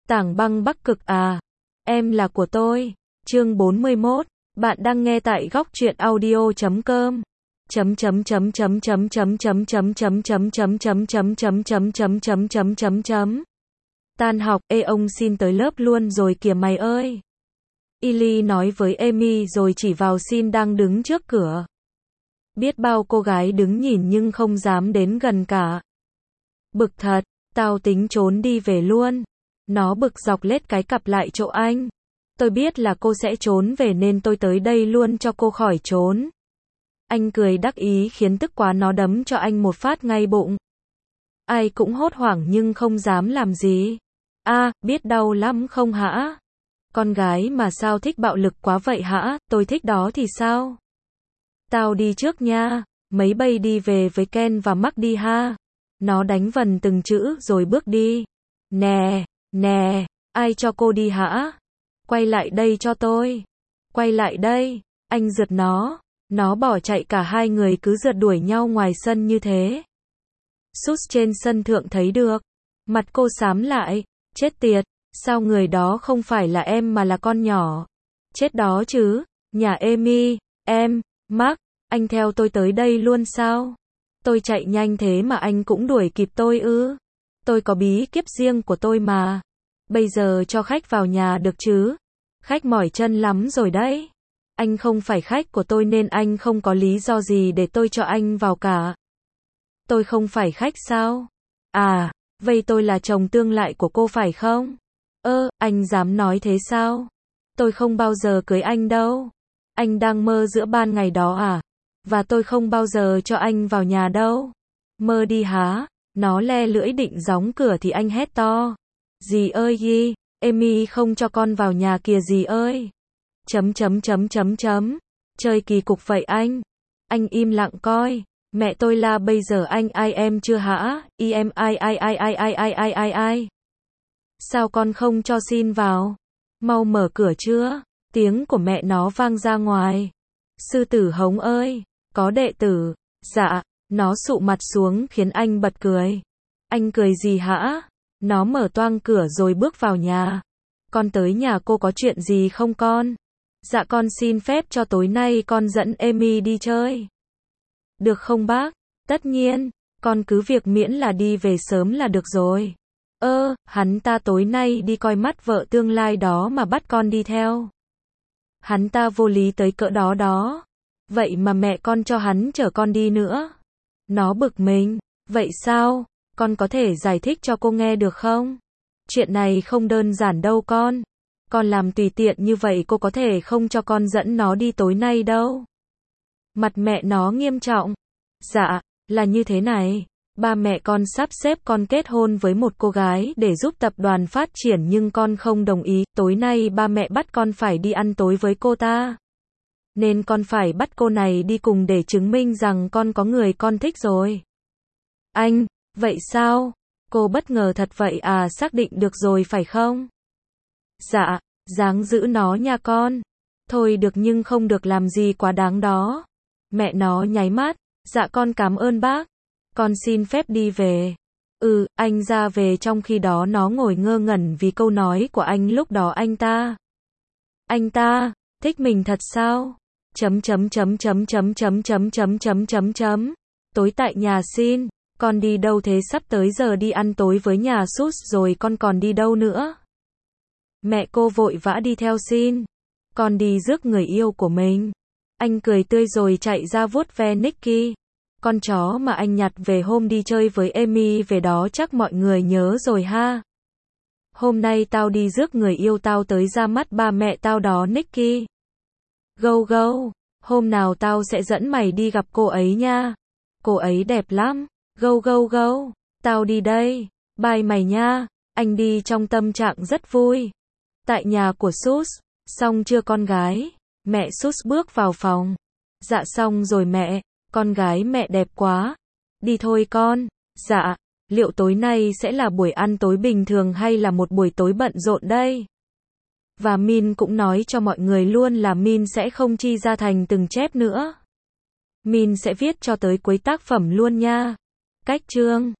Tảng băng Bắc Cực à, em là của tôi. Chương 41. Bạn đang nghe tại góc truyện audio.com. Tan học, ê ông xin tới lớp luôn rồi kìa mày ơi. Illy nói với Amy rồi chỉ vào Sin đang đứng trước cửa. Biết bao cô gái đứng nhìn nhưng không dám đến gần cả. Bực thật, tao tính trốn đi về luôn. Nó bực dọc lết cái cặp lại chỗ anh. Tôi biết là cô sẽ trốn về nên tôi tới đây luôn cho cô khỏi trốn. Anh cười đắc ý khiến tức quá nó đấm cho anh một phát ngay bụng. Ai cũng hốt hoảng nhưng không dám làm gì. Biết đau lắm không hả? Con gái mà sao thích bạo lực quá vậy hả? Tôi thích đó thì sao? Tao đi trước nha. Mấy bay đi về với Ken và Mark đi ha. Nó đánh vần từng chữ rồi bước đi. Nè, ai cho cô đi hả? Quay lại đây cho tôi. Quay lại đây. Anh rượt nó. Nó bỏ chạy, cả hai người cứ rượt đuổi nhau ngoài sân như thế. Sus trên sân thượng thấy được. Mặt cô xám lại. Chết tiệt, sao người đó không phải là em mà là con nhỏ. Chết đó chứ. Nhà Amy, em, Mark, anh theo tôi tới đây luôn sao? Tôi chạy nhanh thế mà anh cũng đuổi kịp tôi ư? Tôi có bí kíp riêng của tôi mà. Bây giờ cho khách vào nhà được chứ? Khách mỏi chân lắm rồi đấy. Anh không phải khách của tôi nên anh không có lý do gì để tôi cho anh vào cả. Tôi không phải khách sao? Vậy tôi là chồng tương lai của cô phải không? Anh dám nói thế sao? Tôi không bao giờ cưới anh đâu. Anh đang mơ giữa ban ngày đó à? Và tôi không bao giờ cho anh vào nhà đâu. Mơ đi hả? Nó le lưỡi định gióng cửa thì anh hét to. Dì ơi Yi, Amy không cho con vào nhà kìa dì ơi. Chơi kỳ cục vậy anh. Anh im lặng coi. Mẹ tôi la bây giờ anh ai em chưa hả? Em ai. Sao con không cho Sin vào? Mau mở cửa chưa? Tiếng của mẹ nó vang ra ngoài. Sư tử Hống ơi, có đệ tử. Dạ, nó sụ mặt xuống khiến anh bật cười. Anh cười gì hả? Nó mở toang cửa rồi bước vào nhà. Con tới nhà cô có chuyện gì không con? Dạ con xin phép cho tối nay con dẫn Amy đi chơi. Được không bác? Tất nhiên, con cứ việc miễn là đi về sớm là được rồi. Hắn ta tối nay đi coi mắt vợ tương lai đó mà bắt con đi theo. Hắn ta vô lý tới cỡ đó đó. Vậy mà mẹ con cho hắn chở con đi nữa. Nó bực mình. Vậy sao? Con có thể giải thích cho cô nghe được không? Chuyện này không đơn giản đâu con. Con làm tùy tiện như vậy cô có thể không cho con dẫn nó đi tối nay đâu. Mặt mẹ nó nghiêm trọng. Dạ, là như thế này. Ba mẹ con sắp xếp con kết hôn với một cô gái để giúp tập đoàn phát triển nhưng con không đồng ý. Tối nay ba mẹ bắt con phải đi ăn tối với cô ta. Nên con phải bắt cô này đi cùng để chứng minh rằng con có người con thích rồi. Anh, vậy sao? Cô bất ngờ thật vậy à, xác định được rồi phải không? Dạ, dáng giữ nó nha con. Thôi được nhưng không được làm gì quá đáng đó. Mẹ nó nháy mắt. Dạ con cảm ơn bác. Con xin phép đi về. Anh ra về trong khi đó nó ngồi ngơ ngẩn vì câu nói của anh lúc đó Anh ta, thích mình thật sao? Tối tại nhà Sin. Con đi đâu thế? Sắp tới giờ đi ăn tối với nhà Sus rồi con còn đi đâu nữa? Mẹ cô vội vã đi theo Sin. Con đi rước người yêu của mình. Anh cười tươi rồi chạy ra vuốt ve Nicky. Con chó mà anh nhặt về hôm đi chơi với Amy về đó chắc mọi người nhớ rồi ha. Hôm nay tao đi rước người yêu tao tới ra mắt ba mẹ tao đó Nicky. Go. Hôm nào tao sẽ dẫn mày đi gặp cô ấy nha. Cô ấy đẹp lắm. Go. Tao đi đây. Bye mày nha. Anh đi trong tâm trạng rất vui. Tại nhà của Sus. Xong chưa con gái? Mẹ Sus bước vào phòng. Dạ xong rồi mẹ. Con gái mẹ đẹp quá. Đi thôi con. Dạ. Liệu tối nay sẽ là buổi ăn tối bình thường hay là một buổi tối bận rộn đây? Và Min cũng nói cho mọi người luôn là Min sẽ không chi ra thành từng chép nữa. Min sẽ viết cho tới cuối tác phẩm luôn nha. Cách chương